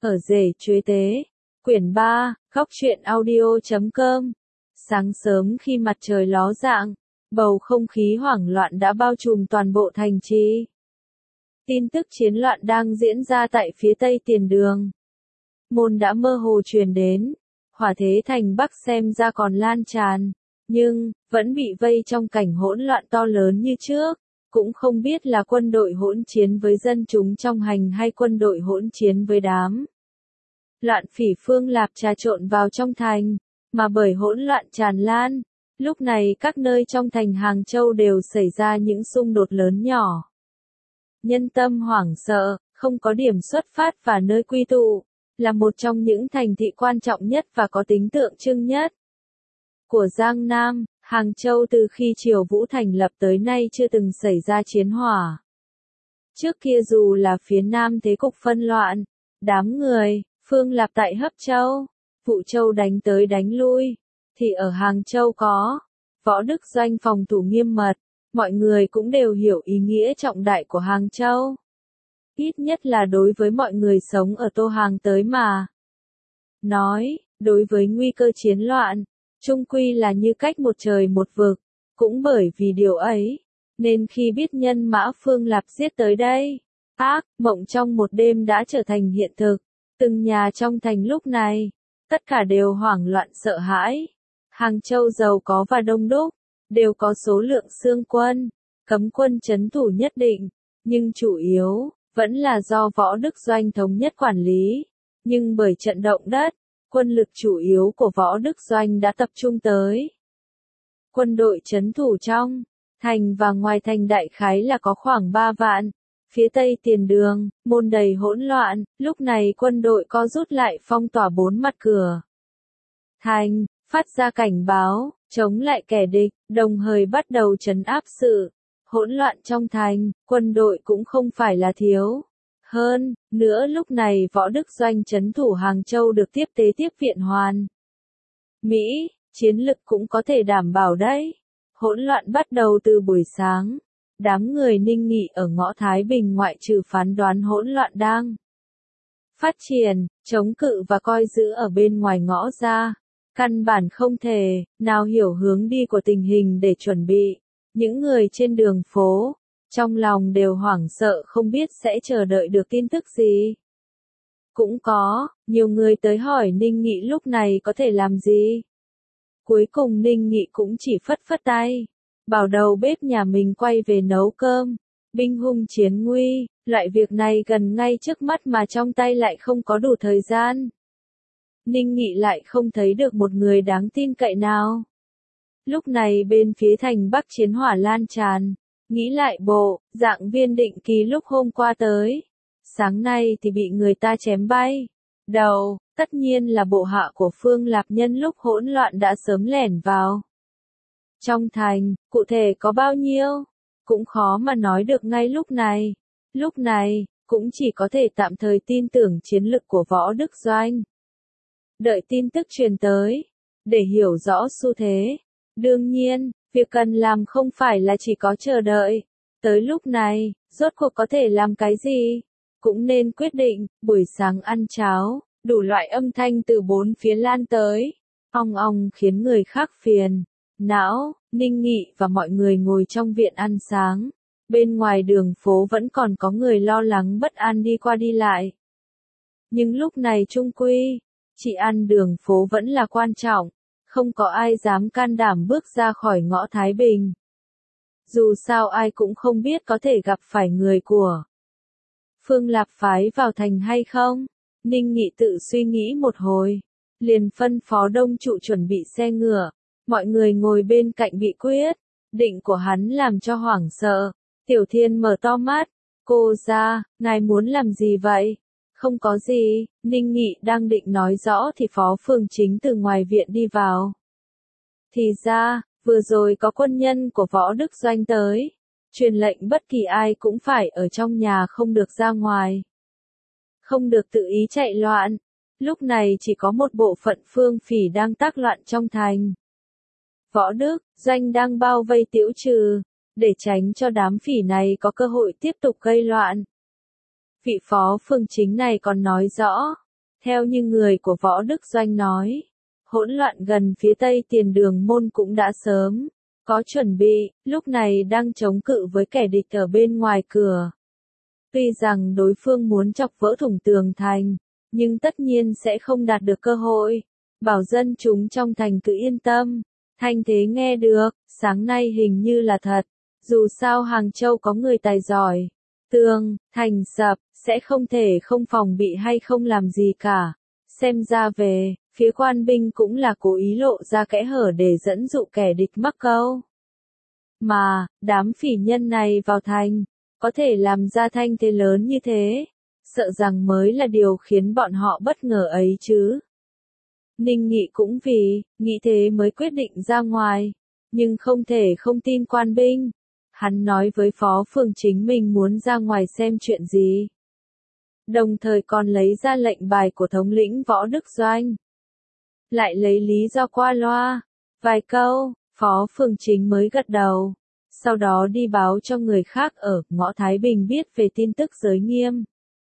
Ở rể chuế tế. Quyển 3, Góc truyện audio.com. Sáng sớm khi mặt trời ló dạng, bầu không khí hoảng loạn đã bao trùm toàn bộ thành trì. Tin tức chiến loạn đang diễn ra tại phía tây tiền đường. Môn đã mơ hồ truyền đến, hỏa thế thành Bắc xem ra còn lan tràn, nhưng vẫn bị vây trong cảnh hỗn loạn to lớn như trước. Cũng không biết là quân đội hỗn chiến với dân chúng trong hành hay quân đội hỗn chiến với đám loạn phỉ Phương Lạp trà trộn vào trong thành, mà bởi hỗn loạn tràn lan, lúc này các nơi trong thành Hàng Châu đều xảy ra những xung đột lớn nhỏ. Nhân tâm hoảng sợ, không có điểm xuất phát và nơi quy tụ, là một trong những thành thị quan trọng nhất và có tính tượng trưng nhất của Giang Nam. Hàng Châu từ khi Triều Vũ thành lập tới nay chưa từng xảy ra chiến hỏa. Trước kia dù là phía Nam thế cục phân loạn, đám người Phương Lạp tại Hấp Châu, Vũ Châu đánh tới đánh lui, thì ở Hàng Châu có Võ Đức Doanh phòng thủ nghiêm mật, mọi người cũng đều hiểu ý nghĩa trọng đại của Hàng Châu. Ít nhất là đối với mọi người sống ở Tô Hàng tới mà nói, đối với nguy cơ chiến loạn, chung quy là như cách một trời một vực. Cũng bởi vì điều ấy, nên khi biết nhân mã Phương Lạp giết tới đây, ác mộng trong một đêm đã trở thành hiện thực. Từng nhà trong thành lúc này, tất cả đều hoảng loạn sợ hãi. Hàng Châu giàu có và đông đúc, đều có số lượng xương quân, cấm quân trấn thủ nhất định, nhưng chủ yếu vẫn là do Võ Đức Doanh thống nhất quản lý. Nhưng bởi trận động đất, quân lực chủ yếu của Võ Đức Doanh đã tập trung tới. Quân đội trấn thủ trong thành và ngoài thành đại khái là có khoảng 3 vạn. Phía tây tiền đường, môn đầy hỗn loạn, lúc này quân đội co rút lại phong tỏa 4 mặt cửa thành, phát ra cảnh báo, chống lại kẻ địch, đồng thời bắt đầu trấn áp sự hỗn loạn trong thành. Quân đội cũng không phải là thiếu. Hơn nữa lúc này Võ Đức Doanh trấn thủ Hàng Châu được tiếp tế tiếp viện hoàn Mỹ, chiến lực cũng có thể đảm bảo đấy. Hỗn loạn bắt đầu từ buổi sáng. Đám người Ninh Nghị ở ngõ Thái Bình ngoại trừ phán đoán hỗn loạn đang phát triển, chống cự và coi giữ ở bên ngoài ngõ ra, căn bản không thể nào hiểu hướng đi của tình hình để chuẩn bị. Những người trên đường phố, trong lòng đều hoảng sợ không biết sẽ chờ đợi được tin tức gì. Cũng có nhiều người tới hỏi Ninh Nghị lúc này có thể làm gì. Cuối cùng Ninh Nghị cũng chỉ phất phất tay, bảo đầu bếp nhà mình quay về nấu cơm. Binh hung chiến nguy, loại việc này gần ngay trước mắt mà trong tay lại không có đủ thời gian. Ninh Nghị lại không thấy được một người đáng tin cậy nào. Lúc này bên phía thành Bắc chiến hỏa lan tràn, nghĩ lại bộ dạng Viên Định Kỳ lúc hôm qua tới, sáng nay thì bị người ta chém bay đầu. Tất nhiên là bộ hạ của Phương Lạp nhân lúc hỗn loạn đã sớm lẻn vào trong thành, cụ thể có bao nhiêu, cũng khó mà nói được ngay lúc này. Lúc này, cũng chỉ có thể tạm thời tin tưởng chiến lực của Võ Đức Doanh. Đợi tin tức truyền tới, để hiểu rõ xu thế. Đương nhiên, việc cần làm không phải là chỉ có chờ đợi. Tới lúc này, rốt cuộc có thể làm cái gì? Cũng nên quyết định. Buổi sáng ăn cháo, đủ loại âm thanh từ bốn phía lan tới. Ong ong khiến người khác phiền não. Ninh Nghị và mọi người ngồi trong viện ăn sáng. Bên ngoài đường phố vẫn còn có người lo lắng bất an đi qua đi lại. Nhưng lúc này chung quy, chỉ ăn đường phố vẫn là quan trọng. Không có ai dám can đảm bước ra khỏi ngõ Thái Bình. Dù sao ai cũng không biết có thể gặp phải người của Phương Lạp phái vào thành hay không. Ninh Nghị tự suy nghĩ một hồi, liền phân phó Đông Trụ chuẩn bị xe ngựa. Mọi người ngồi bên cạnh bị quyết định của hắn làm cho hoảng sợ. Tiểu Thiên mở to mắt, cô ra, ngài muốn làm gì vậy? Không có gì. Ninh Nghị đang định nói rõ thì Phó Phường Chính từ ngoài viện đi vào. Thì ra, vừa rồi có quân nhân của Võ Đức Doanh tới, truyền lệnh bất kỳ ai cũng phải ở trong nhà không được ra ngoài. Không được tự ý chạy loạn. Lúc này chỉ có một bộ phận phương phỉ đang tác loạn trong thành. Võ Đức Doanh đang bao vây Tiễu Trừ, để tránh cho đám phỉ này có cơ hội tiếp tục gây loạn. Vị Phó Phường Chính này còn nói rõ, Theo như người của Võ Đức Doanh nói, hỗn loạn gần phía tây Tiền Đường môn cũng đã sớm có chuẩn bị, lúc này đang chống cự với kẻ địch ở bên ngoài cửa. Tuy rằng đối phương muốn chọc vỡ thủng tường thành, nhưng tất nhiên sẽ không đạt được cơ hội. Bảo dân chúng trong thành cứ yên tâm. Thanh Thế nghe được, sáng nay hình như là thật. Dù sao Hàng Châu có người tài giỏi. Tường, thành sập, sẽ không thể không phòng bị hay không làm gì cả. Xem ra về, phía quan binh cũng là cố ý lộ ra kẽ hở để dẫn dụ kẻ địch mắc câu. Mà, đám phỉ nhân này vào thành, có thể làm ra thanh thế lớn như thế, sợ rằng mới là điều khiến bọn họ bất ngờ ấy chứ. Ninh Nghị cũng vì, nghĩ thế mới quyết định ra ngoài, nhưng không thể không tin quan binh. Hắn nói với Phó Phường chính mình muốn ra ngoài xem chuyện gì. Đồng thời còn lấy ra lệnh bài của thống lĩnh Võ Đức Doanh. Lại lấy lý do qua loa, vài câu, Phó Phường chính mới gật đầu. Sau đó đi báo cho người khác ở ngõ Thái Bình biết về tin tức giới nghiêm.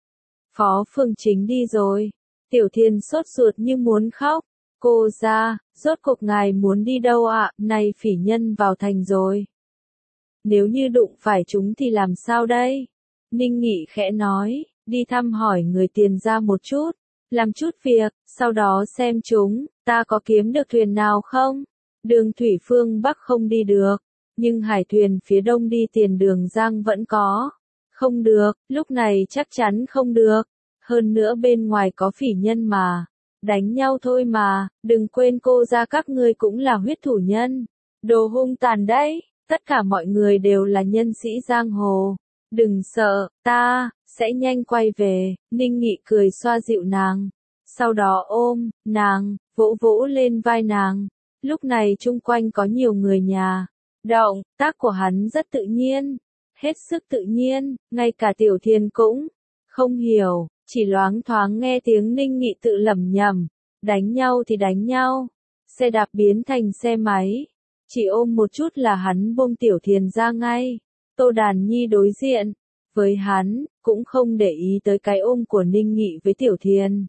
Phó Phường chính đi rồi. Tiểu Thiên sốt ruột như muốn khóc. Cô ra, rốt cuộc ngài muốn đi đâu ạ? Này phỉ nhân vào thành rồi. Nếu như đụng phải chúng thì làm sao đây? Ninh Nghị khẽ nói, đi thăm hỏi người Tiền ra một chút, làm chút việc, sau đó xem chúng, ta có kiếm được thuyền nào không? Đường thủy phương Bắc không đi được, nhưng hải thuyền phía đông đi Tiền Đường Giang vẫn có. Không được, lúc này chắc chắn không được. Hơn nữa bên ngoài có phỉ nhân mà. Đánh nhau thôi mà, đừng quên cô ra các ngươi cũng là huyết thủ nhân. Đồ hung tàn đấy, tất cả mọi người đều là nhân sĩ giang hồ. Đừng sợ, ta sẽ nhanh quay về. Ninh Nghị cười xoa dịu nàng. Sau đó ôm nàng, vỗ vỗ lên vai nàng. Lúc này chung quanh có nhiều người nhà. Động tác của hắn rất tự nhiên, hết sức tự nhiên, ngay cả Tiểu Thiên cũng không hiểu, chỉ loáng thoáng nghe tiếng Ninh Nghị tự lẩm nhẩm, đánh nhau thì đánh nhau, xe đạp biến thành xe máy, chỉ ôm một chút là hắn buông Tiểu Thiên ra ngay. Tô Đàn Nhi đối diện với hắn, cũng không để ý tới cái ôm của Ninh Nghị với Tiểu Thiên.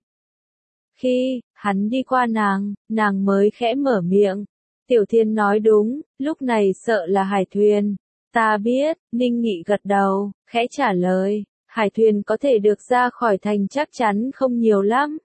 Khi hắn đi qua nàng mới khẽ mở miệng. Tiểu Thiên nói đúng, lúc này sợ là hải thuyền. Ta biết, Ninh Nghị gật đầu, khẽ trả lời, hải thuyền có thể được ra khỏi thành chắc chắn không nhiều lắm.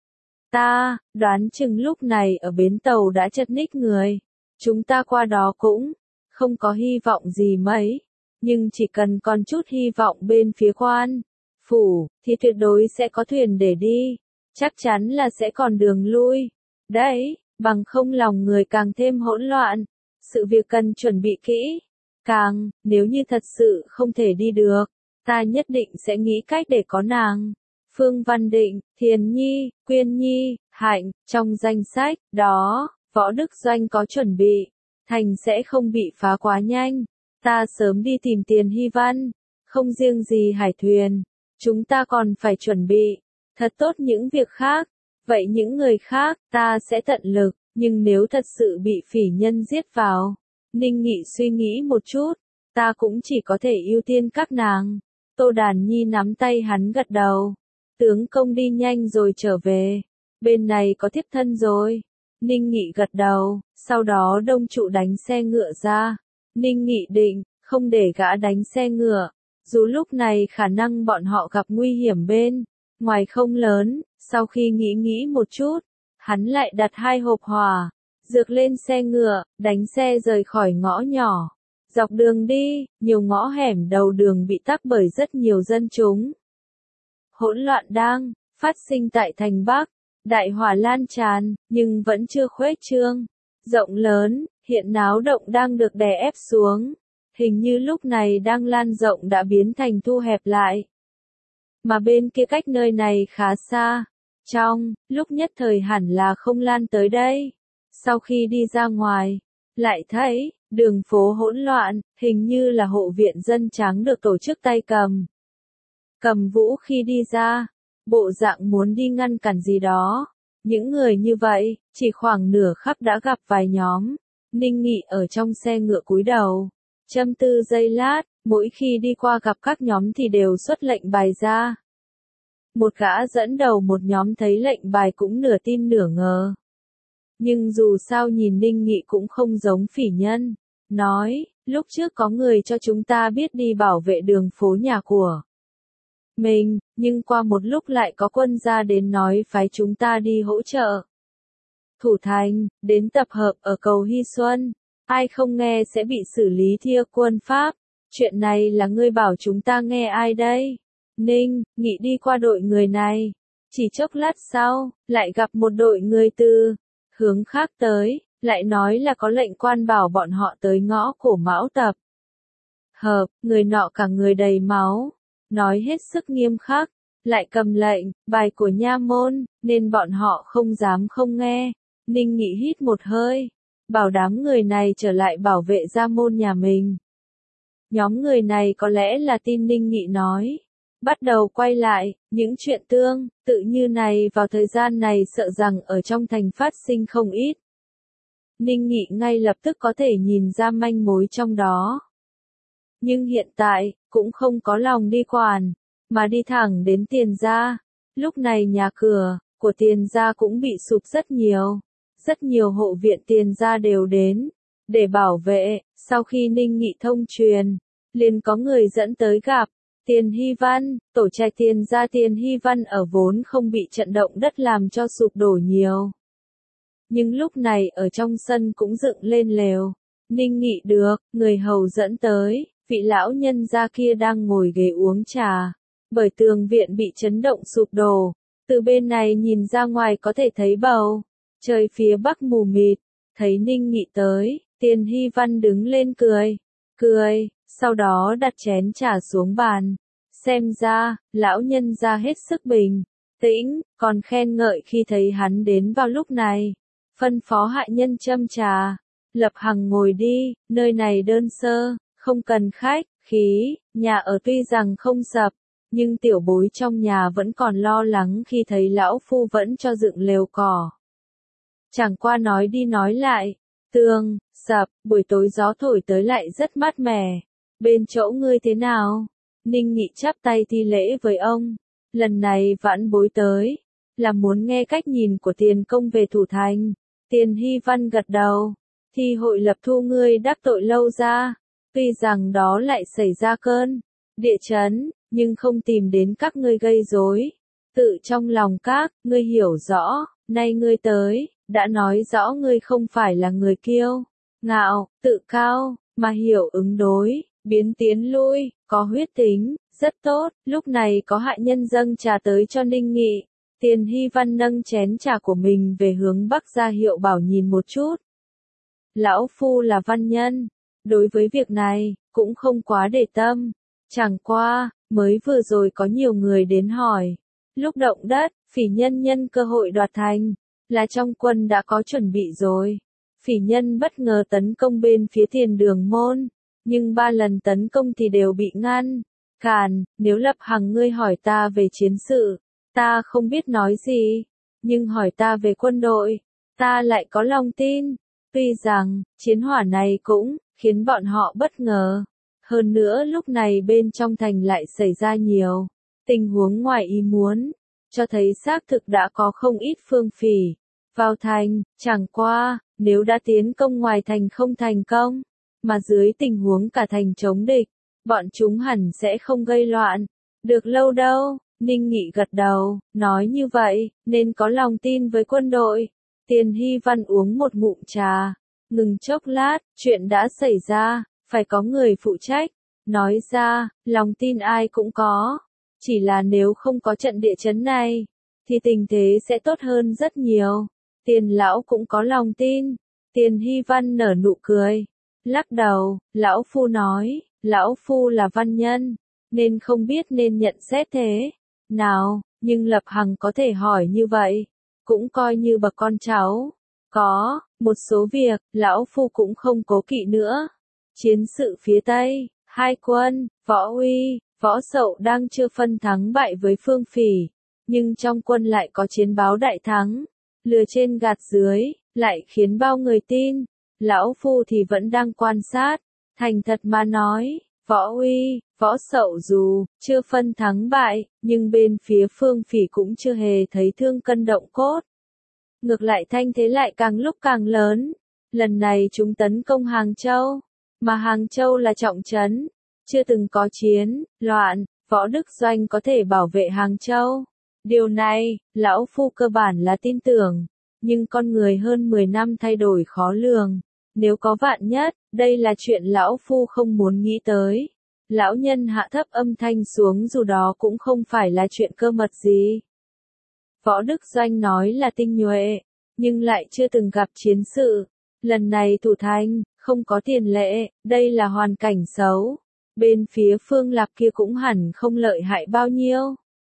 Ta đoán chừng lúc này ở bến tàu đã chật ních người. Chúng ta qua đó cũng không có hy vọng gì mấy, nhưng chỉ cần còn chút hy vọng bên phía quan phủ, thì tuyệt đối sẽ có thuyền để đi. Chắc chắn là sẽ còn đường lui. Đấy. Bằng không lòng người càng thêm hỗn loạn. Sự việc cần chuẩn bị kỹ. Nếu như thật sự không thể đi được, ta nhất định sẽ nghĩ cách để có nàng. Phương Văn Định, Thiền Nhi, Quyên Nhi, Hạnh, trong danh sách đó, Võ Đức Doanh có chuẩn bị. Thành sẽ không bị phá quá nhanh. Ta sớm đi tìm Tiền Hy Văn. Không riêng gì hải thuyền, chúng ta còn phải chuẩn bị thật tốt những việc khác. Vậy những người khác, ta sẽ tận lực, nhưng nếu thật sự bị phỉ nhân giết vào, Ninh Nghị suy nghĩ một chút, ta cũng chỉ có thể ưu tiên các nàng. Tô Đàn Nhi nắm tay hắn gật đầu. Tướng công đi nhanh rồi trở về. Bên này có thiếp thân rồi. Ninh Nghị gật đầu, sau đó đông trụ đánh xe ngựa ra. Ninh Nghị định, không để gã đánh xe ngựa. Dù lúc này khả năng bọn họ gặp nguy hiểm bên ngoài không lớn. Sau khi nghĩ một chút, hắn lại đặt 2 hộp hỏa dược lên xe ngựa, đánh xe rời khỏi ngõ nhỏ. Dọc đường đi, nhiều ngõ hẻm đầu đường bị tắc bởi rất nhiều dân chúng. Hỗn loạn đang phát sinh tại thành Bắc, đại hỏa lan tràn, nhưng vẫn chưa khuếch trương rộng lớn, hiện náo động đang được đè ép xuống. Hình như lúc này đang lan rộng đã biến thành thu hẹp lại. Mà bên kia cách nơi này khá xa. Trong lúc nhất thời hẳn là không lan tới đây. Sau khi đi ra ngoài, lại thấy đường phố hỗn loạn, hình như là hộ viện dân trắng được tổ chức tay cầm vũ khi đi ra, bộ dạng muốn đi ngăn cản gì đó. Những người như vậy, chỉ khoảng nửa khắc đã gặp vài nhóm. Ninh Nghị ở trong xe ngựa cúi đầu, châm tư giây lát, mỗi khi đi qua gặp các nhóm thì đều xuất lệnh bài ra. Một gã dẫn đầu một nhóm thấy lệnh bài cũng nửa tin nửa ngờ. Nhưng dù sao nhìn Ninh Nghị cũng không giống phỉ nhân. Nói, lúc trước có người cho chúng ta biết đi bảo vệ đường phố nhà của mình, nhưng qua một lúc lại có quân ra đến nói phái chúng ta đi hỗ trợ thủ thành, đến tập hợp ở cầu Hy Xuân. Ai không nghe sẽ bị xử lý thia quân Pháp. Chuyện này là ngươi bảo chúng ta nghe ai đây? Ninh Nghị đi qua đội người này. Chỉ chốc lát sau, lại gặp một đội người từ hướng khác tới, lại nói là có lệnh quan bảo bọn họ tới ngõ cổ Mão tập hợp, người nọ cả người đầy máu, nói hết sức nghiêm khắc, lại cầm lệnh, bài của nha môn, nên bọn họ không dám không nghe. Ninh Nghị hít một hơi, bảo đám người này trở lại bảo vệ gia môn nhà mình. Nhóm người này có lẽ là tin Ninh Nghị nói. Bắt đầu quay lại, những chuyện tương tự như này vào thời gian này sợ rằng ở trong thành phát sinh không ít. Ninh Nghị ngay lập tức có thể nhìn ra manh mối trong đó. Nhưng hiện tại, cũng không có lòng đi quản, mà đi thẳng đến Tiền gia. Lúc này nhà cửa của Tiền gia cũng bị sụp rất nhiều. Rất nhiều hộ viện Tiền gia đều đến để bảo vệ. Sau khi Ninh Nghị thông truyền, liền có người dẫn tới gặp Tiền Hy Văn. Tổ trạch Tiền gia Tiền Hy Văn ở vốn không bị trận động đất làm cho sụp đổ nhiều. Nhưng lúc này ở trong sân cũng dựng lên lều. Ninh Nghị được người hầu dẫn tới, vị lão nhân gia kia đang ngồi ghế uống trà. Bởi tường viện bị chấn động sụp đổ, từ bên này nhìn ra ngoài có thể thấy bầu trời phía bắc mù mịt. Thấy Ninh Nghị tới, Tiền Hy Văn đứng lên cười, sau đó đặt chén trà xuống bàn. Xem ra, lão nhân gia hết sức bình tĩnh, còn khen ngợi khi thấy hắn đến vào lúc này. Phân phó hạ nhân châm trà. Lập Hằng ngồi đi, nơi này đơn sơ, không cần khách khí, nhà ở tuy rằng không sập, nhưng tiểu bối trong nhà vẫn còn lo lắng khi thấy lão phu vẫn cho dựng lều cỏ. Chẳng qua nói đi nói lại, tường sập, buổi tối gió thổi tới lại rất mát mẻ. Bên chỗ ngươi thế nào? Ninh Nghị chắp tay thi lễ với ông. Lần này vãn bối tới, là muốn nghe cách nhìn của Tiền công về thủ thành. Tiền Hy Văn gật đầu. Thi hội lập thu ngươi đắc tội lâu ra. Tuy rằng đó lại xảy ra cơn địa chấn, nhưng không tìm đến các ngươi gây rối. Tự trong lòng các ngươi hiểu rõ, nay ngươi tới, đã nói rõ ngươi không phải là người kiêu ngạo, tự cao, mà hiểu ứng đối, biến tiến lui, có huyết tính, rất tốt. Lúc này có hạ nhân dâng trà tới cho Ninh Nghị. Tiền Hy Văn nâng chén trà của mình về hướng bắc ra hiệu bảo nhìn một chút. Lão phu là văn nhân, đối với việc này, cũng không quá để tâm. Chẳng qua, mới vừa rồi có nhiều người đến hỏi. Lúc động đất, phỉ nhân nhân cơ hội đoạt thành, là trong quân đã có chuẩn bị rồi. Phỉ nhân bất ngờ tấn công bên phía Tiền Đường môn, nhưng 3 lần tấn công thì đều bị ngăn cản. Nếu Lập Hằng ngươi hỏi ta về chiến sự, ta không biết nói gì, nhưng hỏi ta về quân đội, ta lại có lòng tin. Tuy rằng, chiến hỏa này cũng khiến bọn họ bất ngờ. Hơn nữa lúc này bên trong thành lại xảy ra nhiều tình huống ngoài ý muốn, cho thấy xác thực đã có không ít phương phỉ vào thành. Chẳng qua, nếu đã tiến công ngoài thành không thành công, mà dưới tình huống cả thành chống địch, bọn chúng hẳn sẽ không gây loạn được lâu đâu. Ninh Nghị gật đầu, nói như vậy, nên có lòng tin với quân đội. Tiền Hy Văn uống một ngụm trà, ngừng chốc lát, chuyện đã xảy ra, phải có người phụ trách. Nói ra, lòng tin ai cũng có, chỉ là nếu không có trận địa chấn này, thì tình thế sẽ tốt hơn rất nhiều. Tiền lão cũng có lòng tin. Tiền Hy Văn nở nụ cười, lắc đầu. Lão phu nói, lão phu là văn nhân, nên không biết nên nhận xét thế nào, nhưng Lập Hằng có thể hỏi như vậy, cũng coi như bậc con cháu. Có một số việc, lão phu cũng không cố kỵ nữa. Chiến sự phía Tây, hai quân, Võ Uy, Võ Sậu đang chưa phân thắng bại với Phương Phỉ, nhưng trong quân lại có chiến báo đại thắng, lừa trên gạt dưới, lại khiến bao người tin. Lão phu thì vẫn đang quan sát. Thành thật mà nói, Võ Uy, Võ Sậu dù, chưa phân thắng bại, nhưng bên phía Phương Phỉ cũng chưa hề thấy thương cân động cốt. Ngược lại thanh thế lại càng lúc càng lớn. Lần này chúng tấn công Hàng Châu, mà Hàng Châu là trọng trấn, chưa từng có chiến, loạn, Võ Đức Doanh có thể bảo vệ Hàng Châu. Điều này, lão phu cơ bản là tin tưởng, nhưng con người hơn 10 năm thay đổi khó lường. Nếu có vạn nhất, đây là chuyện lão phu không muốn nghĩ tới. Lão nhân hạ thấp âm thanh xuống dù đó cũng không phải là chuyện cơ mật gì. Võ Đức Doanh nói là tinh nhuệ, nhưng lại chưa từng gặp chiến sự. Lần này thủ thành, không có tiền lệ, đây là hoàn cảnh xấu. Bên phía Phương Lạp kia cũng hẳn không lợi hại bao nhiêu.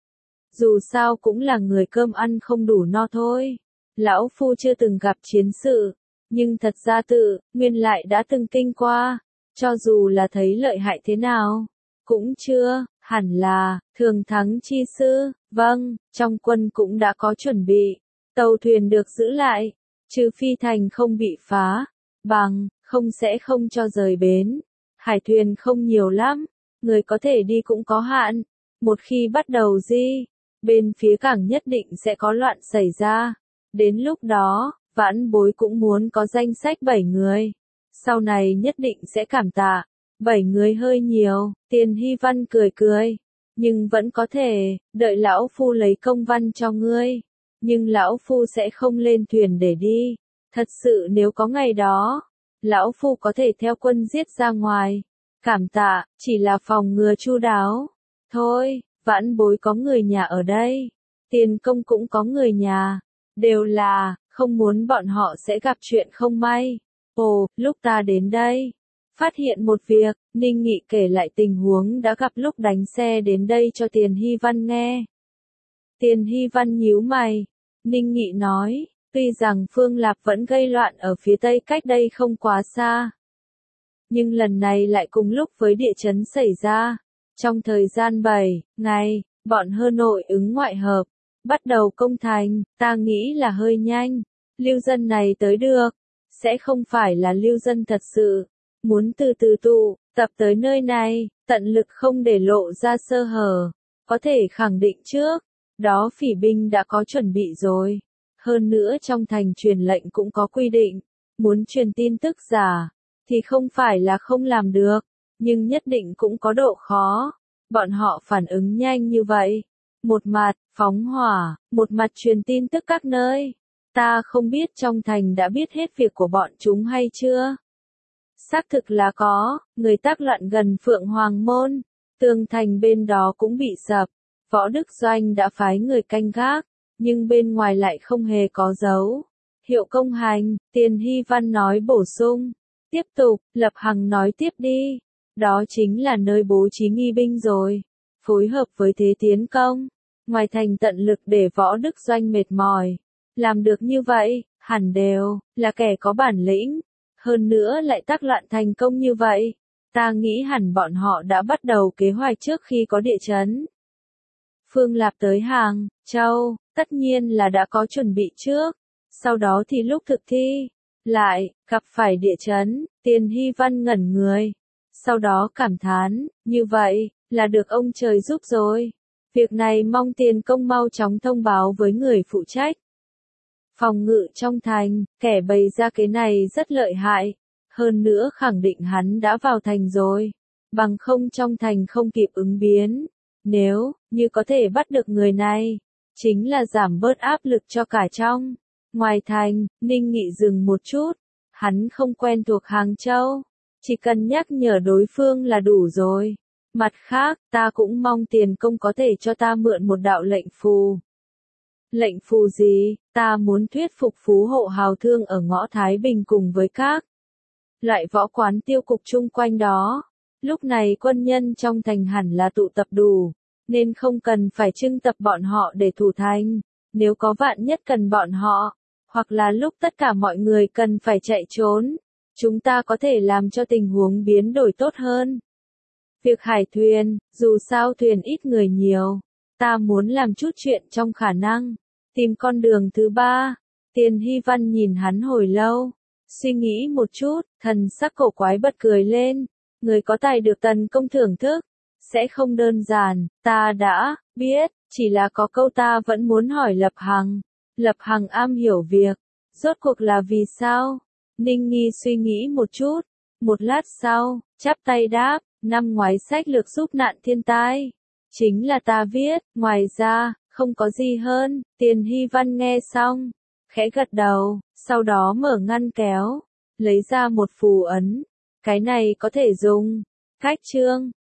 Dù sao cũng là người cơm ăn không đủ no thôi. Lão phu chưa từng gặp chiến sự, nhưng thật ra nguyên lại đã từng kinh qua. Cho dù là thấy lợi hại thế nào, cũng chưa, hẳn là, thường thắng chi sư, vâng, trong quân cũng đã có chuẩn bị. Tàu thuyền được giữ lại, trừ phi thành không bị phá, bằng, không sẽ không cho rời bến. Hải thuyền không nhiều lắm, người có thể đi cũng có hạn. Một khi bắt đầu bên phía cảng nhất định sẽ có loạn xảy ra. Đến lúc đó, Vãn Bối cũng muốn có danh sách 7 người. Sau này nhất định sẽ cảm tạ. 7 người hơi nhiều, Tiền Hy Văn cười cười. Nhưng vẫn có thể, đợi lão phu lấy công văn cho ngươi. Nhưng lão phu sẽ không lên thuyền để đi. Thật sự nếu có ngày đó, lão phu có thể theo quân giết ra ngoài. Cảm tạ, chỉ là phòng ngừa chu đáo. Thôi, Vãn Bối có người nhà ở đây. Tiền Công cũng có người nhà. Đều là, không muốn bọn họ sẽ gặp chuyện không may. Ồ, lúc ta đến đây, phát hiện một việc, Ninh Nghị kể lại tình huống đã gặp lúc đánh xe đến đây cho Tiền Hy Văn nghe. Tiền Hy Văn nhíu mày. Ninh Nghị nói, tuy rằng Phương Lạp vẫn gây loạn ở phía Tây cách đây không quá xa. Nhưng lần này lại cùng lúc với địa chấn xảy ra. Trong thời gian 7 ngày, bọn Hơ Nội ứng ngoại hợp, bắt đầu công thành, ta nghĩ là hơi nhanh. Lưu dân này tới được, sẽ không phải là lưu dân thật sự. Muốn từ từ tụ, tập tới nơi này, tận lực không để lộ ra sơ hở. Có thể khẳng định trước, đó phỉ binh đã có chuẩn bị rồi. Hơn nữa trong thành truyền lệnh cũng có quy định, muốn truyền tin tức giả, thì không phải là không làm được, nhưng nhất định cũng có độ khó. Bọn họ phản ứng nhanh như vậy. Một mặt, phóng hỏa, một mặt truyền tin tức các nơi. Ta không biết trong thành đã biết hết việc của bọn chúng hay chưa? Xác thực là có, người tác loạn gần Phượng Hoàng Môn. Tường thành bên đó cũng bị sập. Võ Đức Doanh đã phái người canh gác, nhưng bên ngoài lại không hề có dấu hiệu công hành. Tiền Hy Văn nói bổ sung. Tiếp tục, Lập Hằng nói tiếp đi. Đó chính là nơi bố trí nghi binh rồi. Phối hợp với thế tiến công. Ngoài thành tận lực để Võ Đức Doanh mệt mỏi. Làm được như vậy, hẳn đều là kẻ có bản lĩnh. Hơn nữa lại tác loạn thành công như vậy. Ta nghĩ hẳn bọn họ đã bắt đầu kế hoạch trước khi có địa chấn. Phương Lạp tới Hàng Châu, tất nhiên là đã có chuẩn bị trước. Sau đó thì lúc thực thi, lại, gặp phải địa chấn, Tiền Hy Văn ngẩn người. Sau đó cảm thán, như vậy, là được ông trời giúp rồi. Việc này mong Tiền Công mau chóng thông báo với người phụ trách. Phòng ngự trong thành, kẻ bày ra cái này rất lợi hại. Hơn nữa khẳng định hắn đã vào thành rồi. Bằng không trong thành không kịp ứng biến. Nếu, như có thể bắt được người này, chính là giảm bớt áp lực cho cả trong. Ngoài thành, Ninh Nghị dừng một chút. Hắn không quen thuộc Hàng Châu. Chỉ cần nhắc nhở đối phương là đủ rồi. Mặt khác, ta cũng mong Tiền Công có thể cho ta mượn một đạo lệnh phù. Lệnh phù gì? Ta muốn thuyết phục phú hộ hào thương ở ngõ Thái Bình cùng với các loại võ quán tiêu cục chung quanh đó. Lúc này quân nhân trong thành hẳn là tụ tập đủ, nên không cần phải trưng tập bọn họ để thủ thành. Nếu có vạn nhất cần bọn họ, hoặc là lúc tất cả mọi người cần phải chạy trốn, chúng ta có thể làm cho tình huống biến đổi tốt hơn. Việc hải thuyền, dù sao thuyền ít người nhiều, ta muốn làm chút chuyện trong khả năng, tìm con đường thứ ba. Tiền Hy Văn nhìn hắn hồi lâu, suy nghĩ một chút, thần sắc cổ quái bật cười lên. Người có tài được tấn công thưởng thức, sẽ không đơn giản, ta đã biết, chỉ là có câu ta vẫn muốn hỏi Lập Hằng. Lập Hằng am hiểu việc, rốt cuộc là vì sao? Ninh Nghi suy nghĩ một chút, một lát sau, chắp tay đáp, năm ngoái sách lược giúp nạn thiên tai. Chính là ta viết, ngoài ra, không có gì hơn. Tiền Hy Văn nghe xong, khẽ gật đầu, sau đó mở ngăn kéo, lấy ra một phù ấn. Cái này có thể dùng. Cách chương